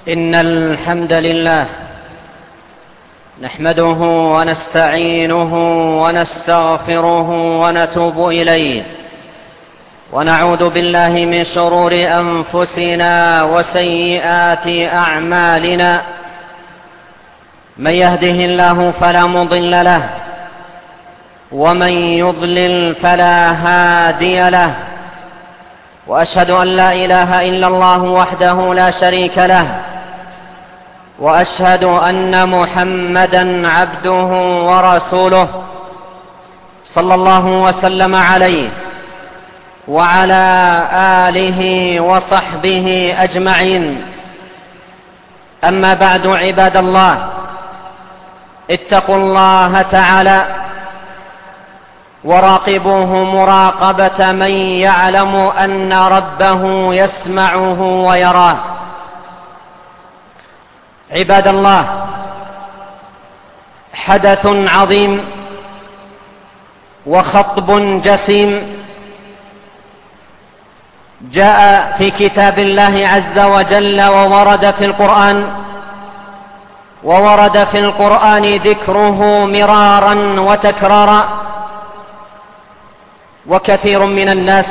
إن الحمد لله نحمده ونستعينه ونستغفره ونتوب إليه، ونعوذ بالله من شرور أنفسنا وسيئات أعمالنا. من يهده الله فلا مضل له، ومن يضلل فلا هادي له، وأشهد أن لا إله إلا الله وحده لا شريك له، وأشهد أن محمدا عبده ورسوله صلى الله وسلم عليه وعلى آله وصحبه أجمعين. أما بعد، عباد الله، اتقوا الله تعالى وراقبوه مراقبة من يعلم أن ربه يسمعه ويراه. عباد الله، حدث عظيم وخطب جسيم جاء في كتاب الله عز وجل وورد في القرآن ذكره مرارا وتكرارا، وكثير من الناس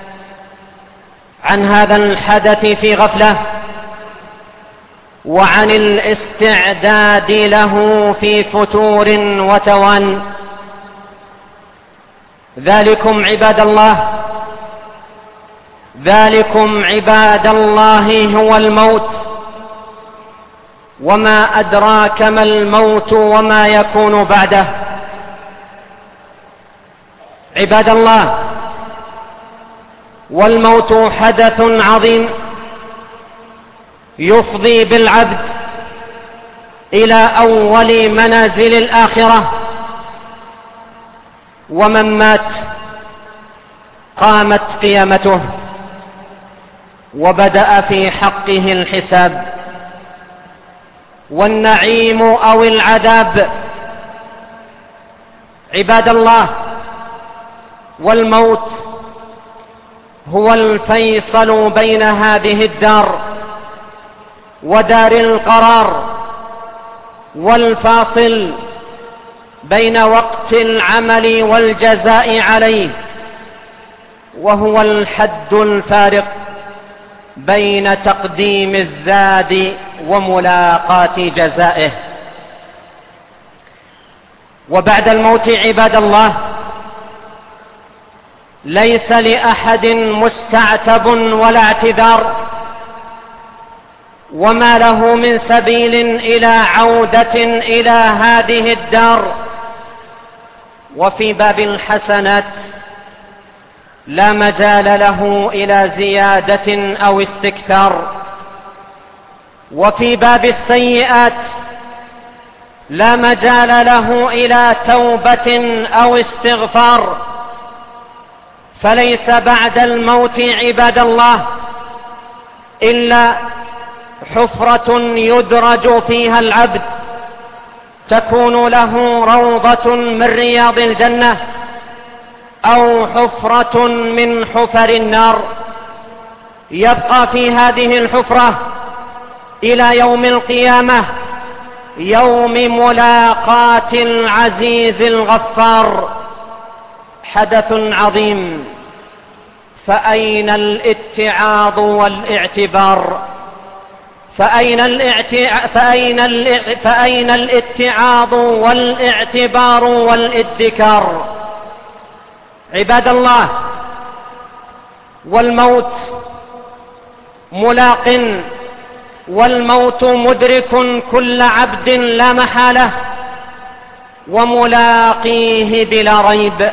عن هذا الحدث في غفلة، وعن الاستعداد له في فتور وتوان. ذلكم عباد الله هو الموت، وما أدراك ما الموت وما يكون بعده. عباد الله، والموت حدث عظيم يفضي بالعبد إلى أول منازل الآخرة، ومن مات قامت قيامته وبدأ في حقه الحساب والنعيم أو العذاب. عباد الله، والموت هو الفيصل بين هذه الدار ودار القرار، والفاصل بين وقت العمل والجزاء عليه، وهو الحد الفارق بين تقديم الزاد وملاقاة جزائه. وبعد الموت عباد الله ليس لأحد مستعتب ولا اعتذار، وما له من سبيل إلى عودة إلى هذه الدار. وفي باب الحسنات لا مجال له إلى زيادة أو استكثار، وفي باب السيئات لا مجال له إلى توبة أو استغفار. فليس بعد الموت عباد الله إلا حفرة يدرج فيها العبد، تكون له روضة من رياض الجنة، أو حفرة من حفر النار، يبقى في هذه الحفرة إلى يوم القيامة، يوم ملاقاة العزيز الغفار. حدث عظيم، فأين الاتعاظ والاعتبار؟ فأين الاتعاظ والاعتبار والادكار؟ عباد الله، والموت ملاق، والموت مدرك كل عبد لا محالة، وملاقيه بلا ريب.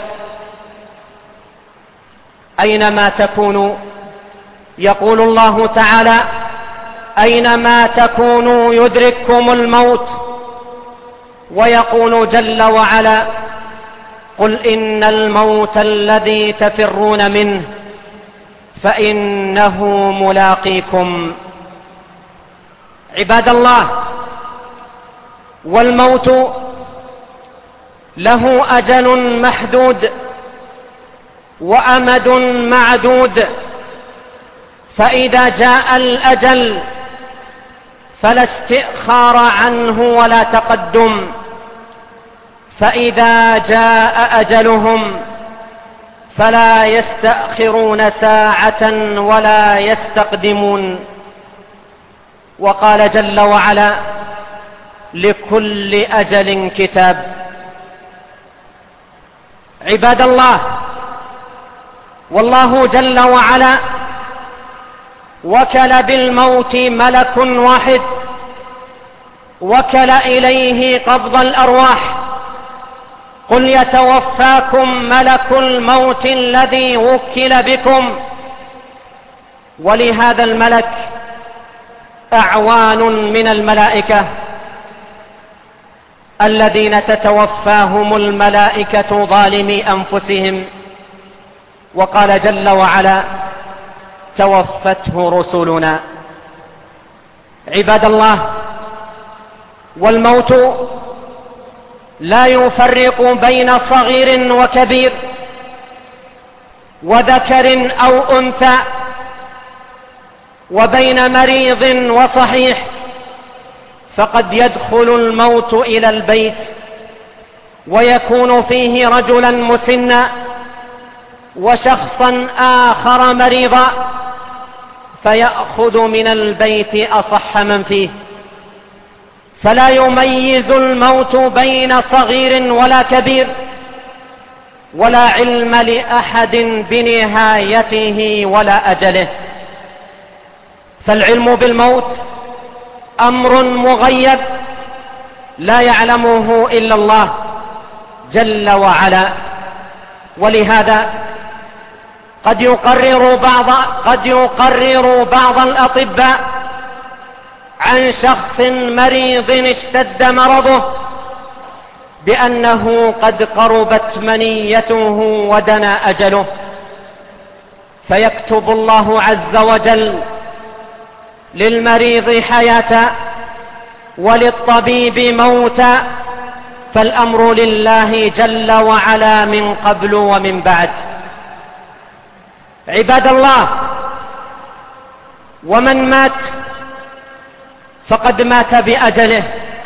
أينما تكونوا، يقول الله تعالى: أينما تكونوا يدرككم الموت. ويقول جل وعلا: قل إن الموت الذي تفرون منه فإنه ملاقيكم. عباد الله، والموت له أجل محدود وأمد معدود، فإذا جاء الأجل فلا استئخار عنه ولا تقدم، فإذا جاء أجلهم فلا يستأخرون ساعة ولا يستقدمون. وقال جل وعلا: لكل أجل كتاب. عباد الله، والله جل وعلا وكل بالموت ملك واحد، وكل إليه قبض الأرواح. قل يتوفاكم ملك الموت الذي وكل بكم. ولهذا الملك أعوان من الملائكة الذين تتوفاهم الملائكة ظالمي أنفسهم. وقال جل وعلا: توفته رسلنا. عباد الله، والموت لا يفرق بين صغير وكبير، وذكر أو أنثى، وبين مريض وصحيح، فقد يدخل الموت إلى البيت ويكون فيه رجلا مسنا وشخصا آخر مريضا، فيأخذ من البيت أصح من فيه، فلا يميز الموت بين صغير ولا كبير، ولا علم لأحد بنهايته ولا أجله. فالعلم بالموت أمر مغيب لا يعلمه إلا الله جل وعلا. ولهذا قد يقرر بعض الأطباء عن شخص مريض اشتد مرضه بأنه قد قربت منيته ودنا أجله، فيكتب الله عز وجل للمريض حياة وللطبيب موتا، فالأمر لله جل وعلا من قبل ومن بعد. عباد الله، ومن مات فقد مات بأجله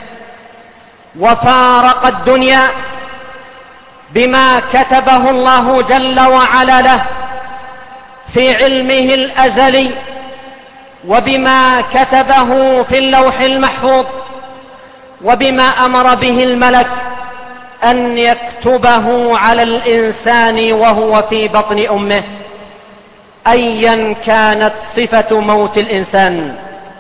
وفارق الدنيا بما كتبه الله جل وعلا له في علمه الأزلي، وبما كتبه في اللوح المحفوظ، وبما أمر به الملك أن يكتبه على الإنسان وهو في بطن أمه، أيا كانت صفة موت الإنسان،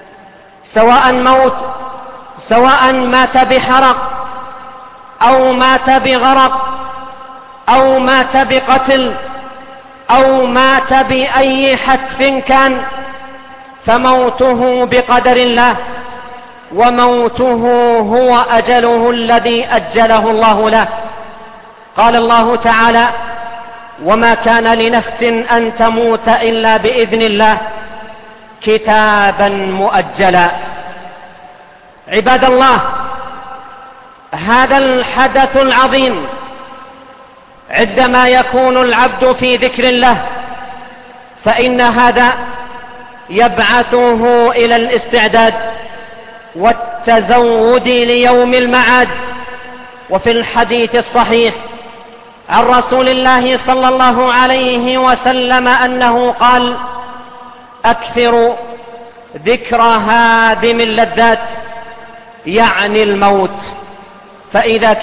سواء مات بحرق أو مات بغرق أو مات بقتل أو مات بأي حتف كان، فموته بقدر الله، وموته هو أجله الذي أجله الله له. قال الله تعالى: وما كان لنفس أن تموت إلا بإذن الله كتابا مؤجلا. عباد الله، هذا الحدث العظيم عندما يكون العبد في ذكر الله فإن هذا يبعثه إلى الاستعداد والتزود ليوم المعاد. وفي الحديث الصحيح عن رسول الله صلى الله عليه وسلم أنه قال: أكثروا ذكر هادم اللذات، يعني الموت، فإذا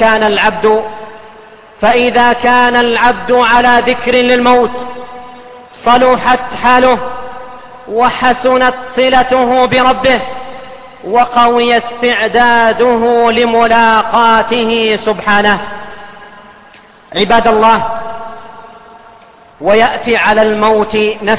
كان العبد على ذكر للموت صلحت حاله وحسنت صلته بربه وقوي استعداده لملاقاته سبحانه. عباد الله، ويأتي على الموت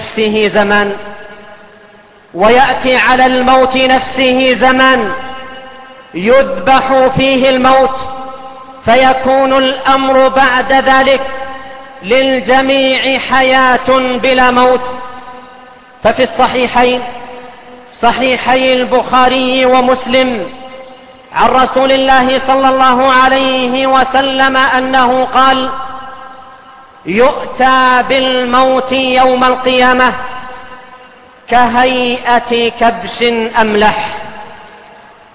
نفسه زمان يذبح فيه الموت، فيكون الأمر بعد ذلك للجميع حياة بلا موت. ففي الصحيحين، صحيحي البخاري ومسلم، عن رسول الله صلى الله عليه وسلم أنه قال: يؤتى بالموت يوم القيامة كهيئة كبش أملح،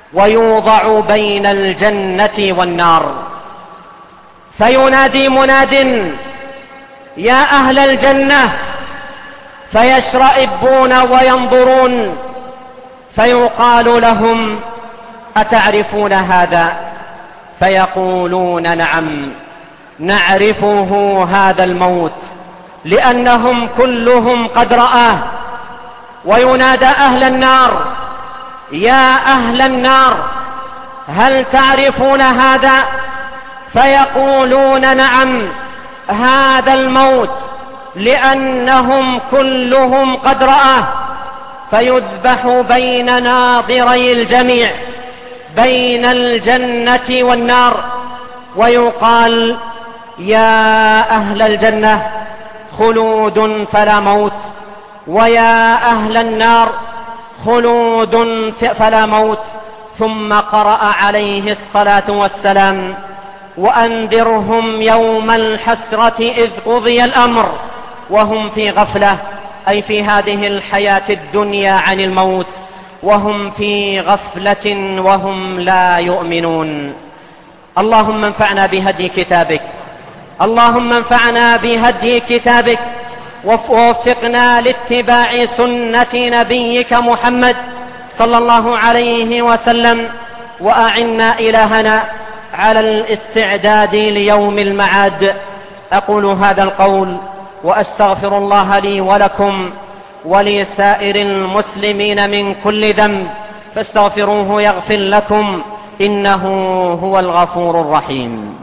ويوضع بين الجنة والنار، فينادي مناد: يا أهل الجنة، فيشرئبون وينظرون، فيقال لهم: أتعرفون هذا؟ فيقولون: نعم نعرفه، هذا الموت، لأنهم كلهم قد رآه. وينادى أهل النار: يا أهل النار، هل تعرفون هذا؟ فيقولون: نعم هذا الموت، لأنهم كلهم قد رآه. فيذبح بين ناظري الجميع، بين الجنة والنار، ويقال: يا أهل الجنة، خلود فلا موت، ويا أهل النار، خلود فلا موت. ثم قرأ عليه الصلاة والسلام: وأنذرهم يوم الحسرة إذ قضي الأمر وهم في غفلة، أي في هذه الحياة الدنيا عن الموت، وهم في غفلة وهم لا يؤمنون. اللهم انفعنا بهدي كتابك، اللهم انفعنا بهدي كتابك، ووفقنا لاتباع سنة نبيك محمد صلى الله عليه وسلم، وأعنا إلهنا على الاستعداد ليوم المعاد. أقول هذا القول وأستغفر الله لي ولكم ولسائر المسلمين من كل ذنب، فاستغفروه يغفر لكم، إنه هو الغفور الرحيم.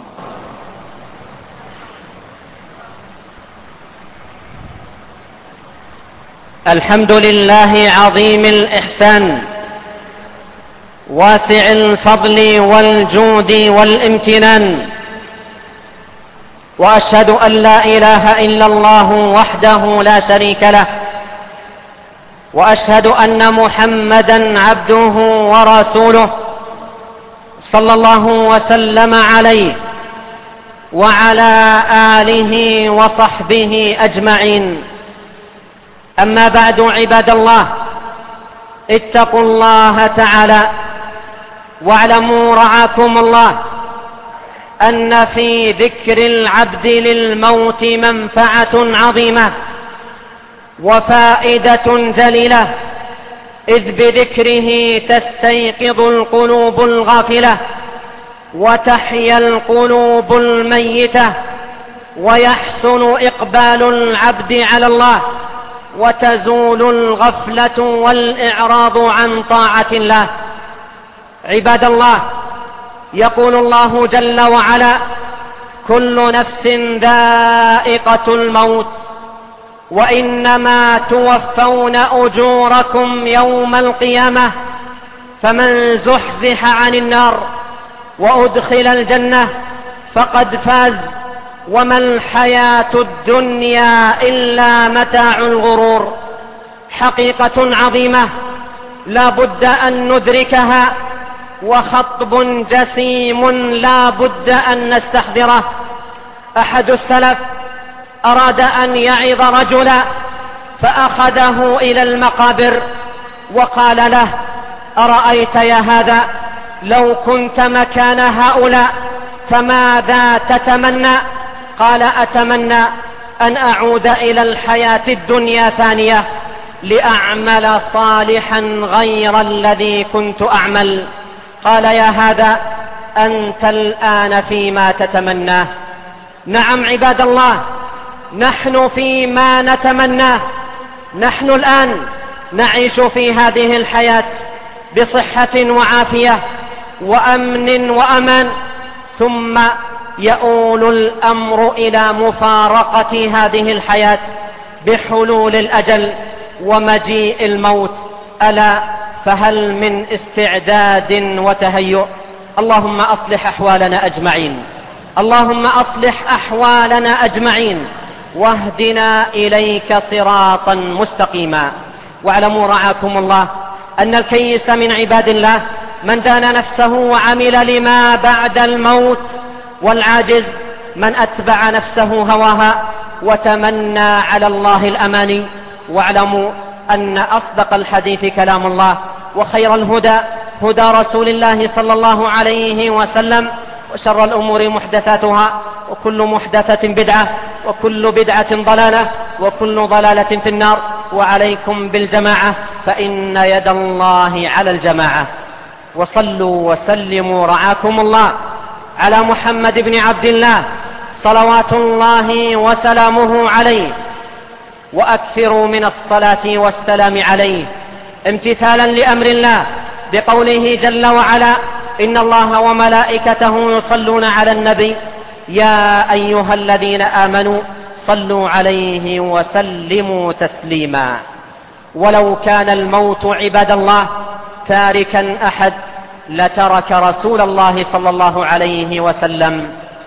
الحمد لله عظيم الإحسان، واسع الفضل والجود والامتنان، وأشهد أن لا إله إلا الله وحده لا شريك له، وأشهد أن محمدًا عبده ورسوله صلى الله وسلم عليه وعلى آله وصحبه أجمعين. أما بعد، عباد الله، اتقوا الله تعالى، واعلموا رعاكم الله أن في ذكر العبد للموت منفعة عظيمة وفائدة جليلة، إذ بذكره تستيقظ القلوب الغافلة، وتحيا القلوب الميتة، ويحسن إقبال العبد على الله، وتزول الغفلة والإعراض عن طاعة الله. عباد الله، يقول الله جل وعلا: كل نفس ذائقة الموت، وإنما توفون أجوركم يوم القيامة، فمن زحزح عن النار وأدخل الجنة فقد فاز، وما الحياة الدنيا إلا متاع الغرور. حقيقة عظيمة لا بد أن ندركها، وخطب جسيم لا بد أن نستحضره. أحد السلف أراد أن يعظ رجلا، فأخذه إلى المقابر وقال له: أرأيت يا هذا، لو كنت مكان هؤلاء فماذا تتمنى؟ قال: أتمنى أن أعود إلى الحياة الدنيا ثانية لأعمل صالحا غير الذي كنت أعمل. قال: يا هذا، أنت الآن فيما تتمناه. نعم عباد الله، نحن فيما نتمناه. نحن الآن نعيش في هذه الحياة بصحة وعافية وأمن وأمان، ثم يؤول الأمر إلى مفارقة هذه الحياة بحلول الأجل ومجيء الموت. ألا فهل من استعداد وتهيؤ؟ اللهم أصلح أحوالنا أجمعين، اللهم أصلح أحوالنا أجمعين، واهدنا إليك صراطا مستقيما. واعلموا رعاكم الله أن الكيس من عباد الله من دان نفسه وعمل لما بعد الموت، والعاجز من أتبع نفسه هواها وتمنى على الله الأماني. واعلموا أن أصدق الحديث كلام الله، وخير الهدى هدى رسول الله صلى الله عليه وسلم، وشر الأمور محدثاتها، وكل محدثة بدعة، وكل بدعة ضلالة، وكل ضلالة في النار. وعليكم بالجماعة فإن يد الله على الجماعة. وصلوا وسلموا رعاكم الله على محمد بن عبد الله صلوات الله وسلامه عليه، وأكثروا من الصلاة والسلام عليه امتثالا لأمر الله بقوله جل وعلا: إن الله وملائكته يصلون على النبي يا أيها الذين آمنوا صلوا عليه وسلموا تسليما. ولو كان الموت عباد الله تاركا أحد لترك رسول الله صلى الله عليه وسلم: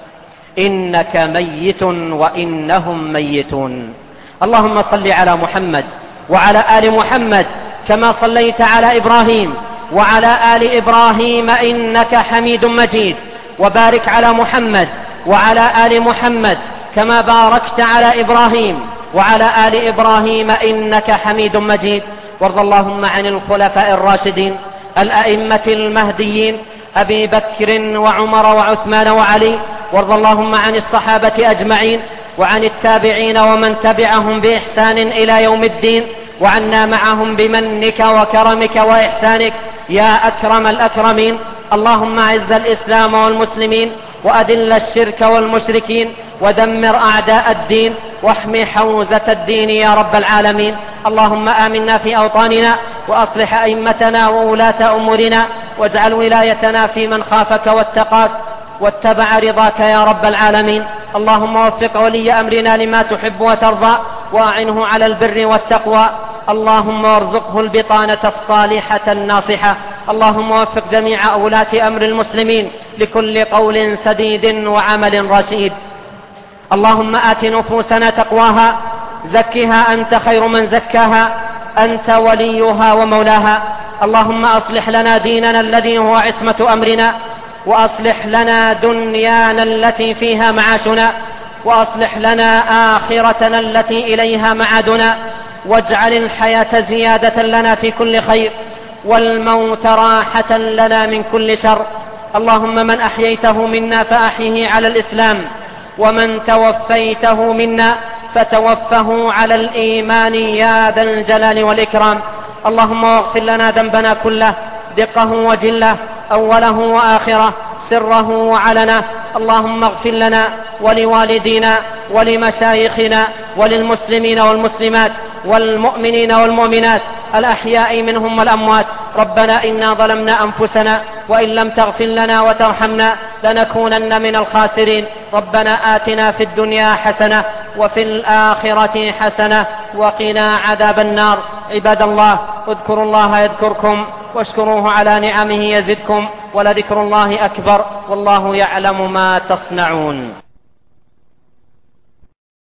إنك ميت وإنهم ميتون. اللهم صل على محمد وعلى آل محمد كما صليت على إبراهيم وعلى آل إبراهيم إنك حميد مجيد، وبارك على محمد وعلى آل محمد كما باركت على إبراهيم وعلى آل إبراهيم إنك حميد مجيد. وارض اللهم عن الخلفاء الراشدين الأئمة المهديين أبي بكر وعمر وعثمان وعلي، وارض اللهم عن الصحابة أجمعين وعن التابعين ومن تبعهم بإحسان إلى يوم الدين، وعنا معهم بمنك وكرمك وإحسانك يا أكرم الأكرمين. اللهم أعز الإسلام والمسلمين، وأذل الشرك والمشركين، ودمر أعداء الدين، واحم حوزة الدين يا رب العالمين. اللهم آمنا في أوطاننا، وأصلح أئمتنا وولاة أمورنا، واجعل ولايتنا في من خافك واتقاك واتبع رضاك يا رب العالمين. اللهم وفق ولي أمرنا لما تحب وترضى، وأعنه على البر والتقوى. اللهم وارزقه البطانة الصالحة الناصحة. اللهم وفق جميع أولاة أمر المسلمين لكل قول سديد وعمل رشيد. اللهم آت نفوسنا تقواها، زكها أنت خير من زكاها، أنت وليها ومولاها. اللهم أصلح لنا ديننا الذي هو عصمة أمرنا، وأصلح لنا دنيانا التي فيها معاشنا، وأصلح لنا آخرتنا التي إليها معادنا، واجعل الحياة زيادة لنا في كل خير، والموت راحة لنا من كل شر. اللهم من أحييته منا فأحيه على الإسلام، ومن توفيته منا فتوفه على الإيمان يا ذا الجلال والإكرام. اللهم اغفر لنا ذنبنا كله، دقه وجله، أوله وآخره، سره وعلنه. اللهم اغفر لنا ولوالدينا ولمشايخنا وللمسلمين والمسلمات والمؤمنين والمؤمنات الأحياء منهم والأموات. ربنا إنا ظلمنا أنفسنا، وإن لم تغفر لنا وترحمنا لنكونن من الخاسرين. ربنا آتنا في الدنيا حسنة وفي الآخرة حسنة وقنا عذاب النار. عباد الله، اذكروا الله يذكركم، واشكروه على نعمه يزدكم، ولذكر الله أكبر، والله يعلم ما تصنعون.